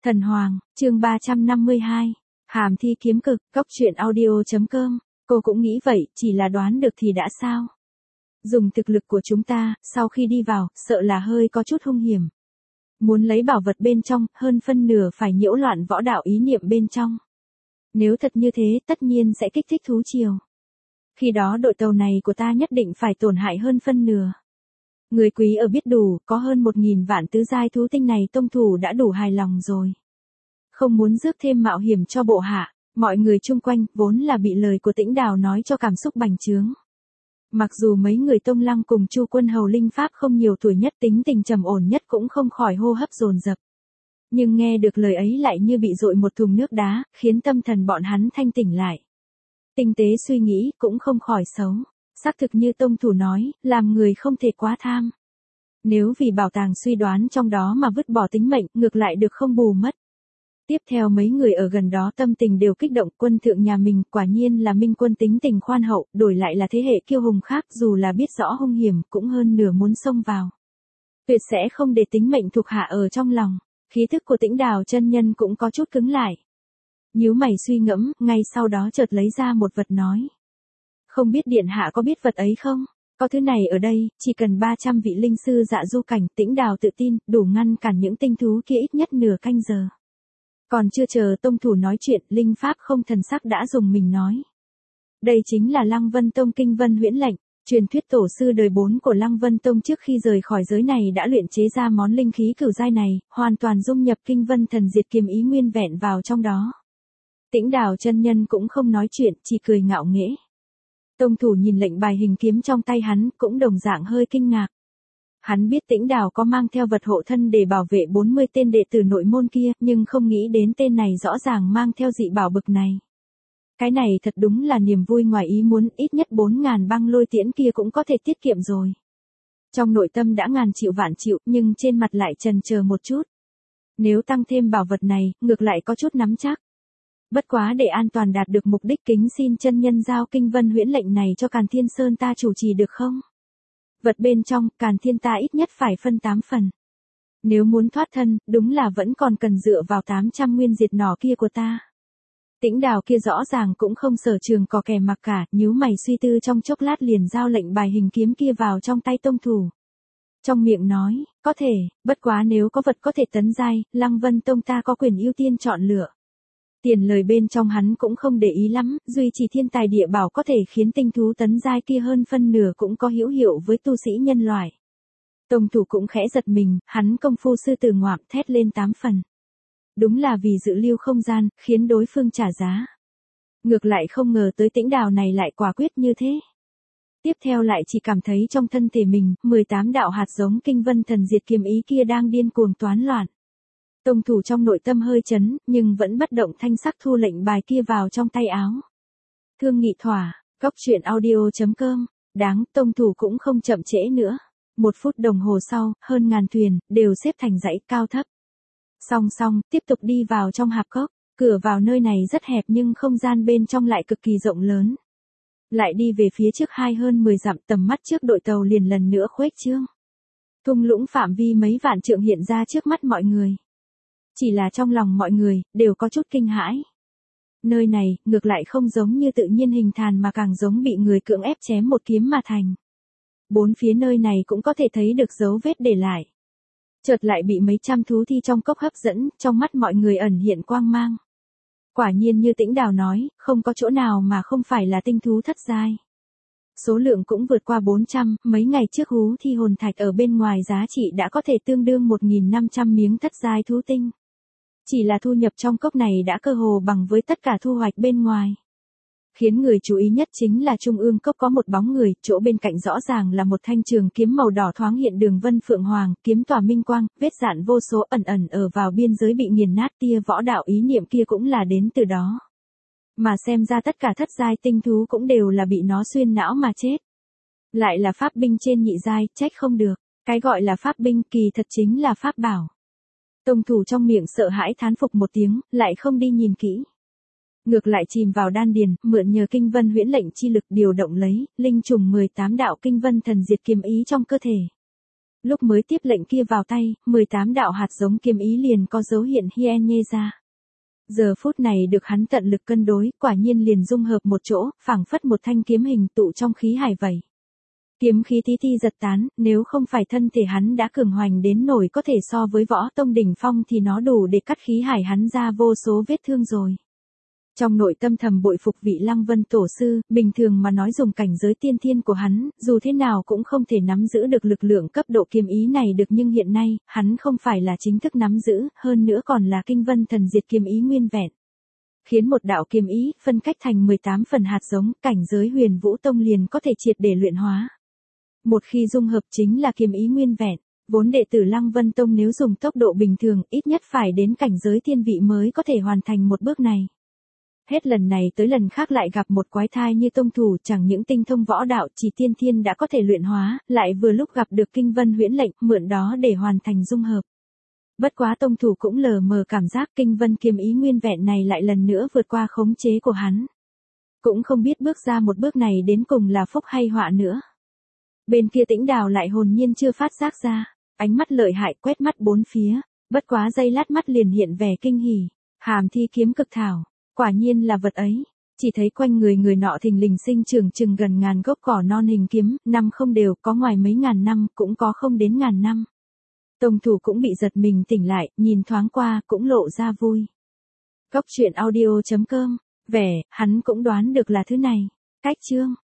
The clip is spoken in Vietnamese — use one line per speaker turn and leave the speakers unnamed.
Thần Hoàng, chương 352. Hàm thi kiếm cực, góc truyện audio.com. Cô cũng nghĩ vậy, chỉ là đoán được thì đã sao? Dùng thực lực của chúng ta, sau khi đi vào, sợ là hơi có chút hung hiểm. Muốn lấy bảo vật bên trong, hơn phân nửa phải nhiễu loạn võ đạo ý niệm bên trong. Nếu thật như thế, tất nhiên sẽ kích thích thú triều. Khi đó đội tàu này của ta nhất định phải tổn hại hơn phân nửa. Người quý ở biết đủ, có hơn 1.000 vạn tứ giai thú tinh này tông thủ đã đủ hài lòng rồi. Không muốn rước thêm mạo hiểm cho bộ hạ, mọi người chung quanh vốn là bị lời của Tĩnh Đào nói cho cảm xúc bành trướng. Mặc dù mấy người Tông Lăng cùng Chu Quân Hầu linh pháp không nhiều tuổi nhất, tính tình trầm ổn nhất cũng không khỏi hô hấp dồn dập. Nhưng nghe được lời ấy lại như bị dội một thùng nước đá, khiến tâm thần bọn hắn thanh tỉnh lại. Tinh tế suy nghĩ cũng không khỏi xấu. Xác thực như tông thủ nói, làm người không thể quá tham. Nếu vì bảo tàng suy đoán trong đó mà vứt bỏ tính mệnh, ngược lại được không bù mất. Tiếp theo mấy người ở gần đó tâm tình đều kích động, quân thượng nhà mình quả nhiên là minh quân tính tình khoan hậu, đổi lại là thế hệ kiêu hùng khác dù là biết rõ hung hiểm cũng hơn nửa muốn xông vào. Tuyệt sẽ không để tính mệnh thuộc hạ ở trong lòng, khí thức của Tĩnh Đào chân nhân cũng có chút cứng lại. Nhíu mày suy ngẫm, ngay sau đó chợt lấy ra một vật nói. Không biết điện hạ có biết vật ấy không? Có thứ này ở đây, chỉ cần 300 vị linh sư dạ du cảnh, Tĩnh Đào tự tin, đủ ngăn cản những tinh thú kia ít nhất nửa canh giờ. Còn chưa chờ tông thủ nói chuyện, linh pháp không thần sắc đã dùng mình nói. Đây chính là Lăng Vân Tông Kinh Vân Huyễn Lệnh, truyền thuyết tổ sư đời 4 của Lăng Vân Tông trước khi rời khỏi giới này đã luyện chế ra món linh khí cửu giai này, hoàn toàn dung nhập Kinh Vân Thần Diệt Kiếm ý nguyên vẹn vào trong đó. Tĩnh Đào chân nhân cũng không nói chuyện, chỉ cười ngạo nghễ. Tông thủ nhìn lệnh bài hình kiếm trong tay hắn, cũng đồng dạng hơi kinh ngạc. Hắn biết Tĩnh Đào có mang theo vật hộ thân để bảo vệ 40 tên đệ tử nội môn kia, nhưng không nghĩ đến tên này rõ ràng mang theo dị bảo bực này. Cái này thật đúng là niềm vui ngoài ý muốn, ít nhất 4.000 băng lôi tiễn kia cũng có thể tiết kiệm rồi. Trong nội tâm đã ngàn chịu vạn chịu, nhưng trên mặt lại chần chờ một chút. Nếu tăng thêm bảo vật này, ngược lại có chút nắm chắc. Bất quá để an toàn đạt được mục đích, kính xin chân nhân giao Kinh Vân Huyễn Lệnh này cho Càn Thiên Sơn ta chủ trì được không? Vật bên trong, Càn Thiên ta ít nhất phải phân 8 phần. Nếu muốn thoát thân, đúng là vẫn còn cần dựa vào 800 nguyên diệt nỏ kia của ta. Tĩnh Đào kia rõ ràng cũng không sở trường cò kè mặc cả, nhíu mày suy tư trong chốc lát liền giao lệnh bài hình kiếm kia vào trong tay tông thủ. Trong miệng nói, có thể, bất quá nếu có vật có thể tấn giai, Lăng Vân Tông ta có quyền ưu tiên chọn lựa. Tiền lời bên trong hắn cũng không để ý lắm, duy trì thiên tài địa bảo có thể khiến tinh thú tấn giai kia hơn phân nửa cũng có hữu hiệu với tu sĩ nhân loại. Tông thủ cũng khẽ giật mình, hắn công phu sư tử ngoạm thét lên 8 phần. Đúng là vì dự lưu không gian, khiến đối phương trả giá. Ngược lại không ngờ tới Tĩnh Đào này lại quả quyết như thế. Tiếp theo lại chỉ cảm thấy trong thân thể mình, 18 đạo hạt giống Kinh Vân Thần Diệt Kiếm ý kia đang điên cuồng toán loạn. Tông thủ trong nội tâm hơi chấn, nhưng vẫn bất động thanh sắc thu lệnh bài kia vào trong tay áo. Thương nghị thỏa, góc truyện audio.com, đáng, tông thủ cũng không chậm trễ nữa. 1 phút đồng hồ sau, hơn ngàn thuyền, đều xếp thành dãy cao thấp. Song song, tiếp tục đi vào trong hạp cốc, cửa vào nơi này rất hẹp nhưng không gian bên trong lại cực kỳ rộng lớn. Lại đi về phía trước hơn 10 dặm, tầm mắt trước đội tàu liền lần nữa khuếch trương. Thung lũng phạm vi mấy vạn trượng hiện ra trước mắt mọi người. Chỉ là trong lòng mọi người, đều có chút kinh hãi. Nơi này, ngược lại không giống như tự nhiên hình thành mà càng giống bị người cưỡng ép chém một kiếm mà thành. Bốn phía nơi này cũng có thể thấy được dấu vết để lại. Chợt lại bị mấy trăm thú thi trong cốc hấp dẫn, trong mắt mọi người ẩn hiện quang mang. Quả nhiên như Tĩnh Đào nói, không có chỗ nào mà không phải là tinh thú thất giai. Số lượng cũng vượt qua 400, mấy ngày trước hú thi hồn thạch ở bên ngoài giá trị đã có thể tương đương 1.500 miếng thất giai thú tinh. Chỉ là thu nhập trong cốc này đã cơ hồ bằng với tất cả thu hoạch bên ngoài. Khiến người chú ý nhất chính là trung ương cốc có một bóng người, chỗ bên cạnh rõ ràng là một thanh trường kiếm màu đỏ thoáng hiện đường vân phượng hoàng, kiếm tỏa minh quang, vết dạn vô số ẩn ẩn ở vào biên giới bị nghiền nát, tia võ đạo ý niệm kia cũng là đến từ đó. Mà xem ra tất cả thất giai tinh thú cũng đều là bị nó xuyên não mà chết. Lại là pháp binh trên nhị giai, trách không được, cái gọi là pháp binh kỳ thật chính là pháp bảo. Tông thủ trong miệng sợ hãi thán phục một tiếng, lại không đi nhìn kỹ. Ngược lại chìm vào đan điền, mượn nhờ Kinh Vân Huyễn Lệnh chi lực điều động lấy, linh trùng 18 đạo Kinh Vân Thần Diệt Kiếm ý trong cơ thể. Lúc mới tiếp lệnh kia vào tay, 18 đạo hạt giống kiếm ý liền có dấu hiện hiên nhê ra. Giờ phút này được hắn tận lực cân đối, quả nhiên liền dung hợp một chỗ, phảng phất một thanh kiếm hình tụ trong khí hải vậy. Kiếm khí tí ti giật tán, nếu không phải thân thể hắn đã cường hoành đến nổi có thể so với võ tông đỉnh phong thì nó đủ để cắt khí hải hắn ra vô số vết thương rồi. Trong nội tâm thầm bội phục vị Lăng Vân tổ sư, bình thường mà nói dùng cảnh giới tiên thiên của hắn, dù thế nào cũng không thể nắm giữ được lực lượng cấp độ kiếm ý này được, nhưng hiện nay, hắn không phải là chính thức nắm giữ, hơn nữa còn là kinh vân thần diệt kiếm ý nguyên vẹn. Khiến một đạo kiếm ý, phân cách thành 18 phần hạt giống, cảnh giới Huyền Vũ Tông liền có thể triệt để luyện hóa. Một khi dung hợp chính là kiếm ý nguyên vẹn, vốn đệ tử Lăng Vân Tông nếu dùng tốc độ bình thường, ít nhất phải đến cảnh giới thiên vị mới có thể hoàn thành một bước này. Hết lần này tới lần khác lại gặp một quái thai như tông thủ, chẳng những tinh thông võ đạo chỉ tiên thiên đã có thể luyện hóa, lại vừa lúc gặp được kinh vân huyễn lệnh, mượn đó để hoàn thành dung hợp. Bất quá tông thủ cũng lờ mờ cảm giác kinh vân kiếm ý nguyên vẹn này lại lần nữa vượt qua khống chế của hắn. Cũng không biết bước ra một bước này đến cùng là phúc hay họa nữa. Bên kia Tĩnh Đào lại hồn nhiên chưa phát giác ra, ánh mắt lợi hại quét mắt bốn phía, bất quá giây lát mắt liền hiện vẻ kinh hỉ, hàm thi kiếm cực thảo. Quả nhiên là vật ấy, chỉ thấy quanh người người nọ thình lình sinh trưởng chừng gần ngàn gốc cỏ non hình kiếm, năm không đều, có ngoài mấy ngàn năm, cũng có không đến ngàn năm. Tông thủ cũng bị giật mình tỉnh lại, nhìn thoáng qua, cũng lộ ra vui. Góc truyện audio.com, vẻ, hắn cũng đoán được là thứ này. Cách chương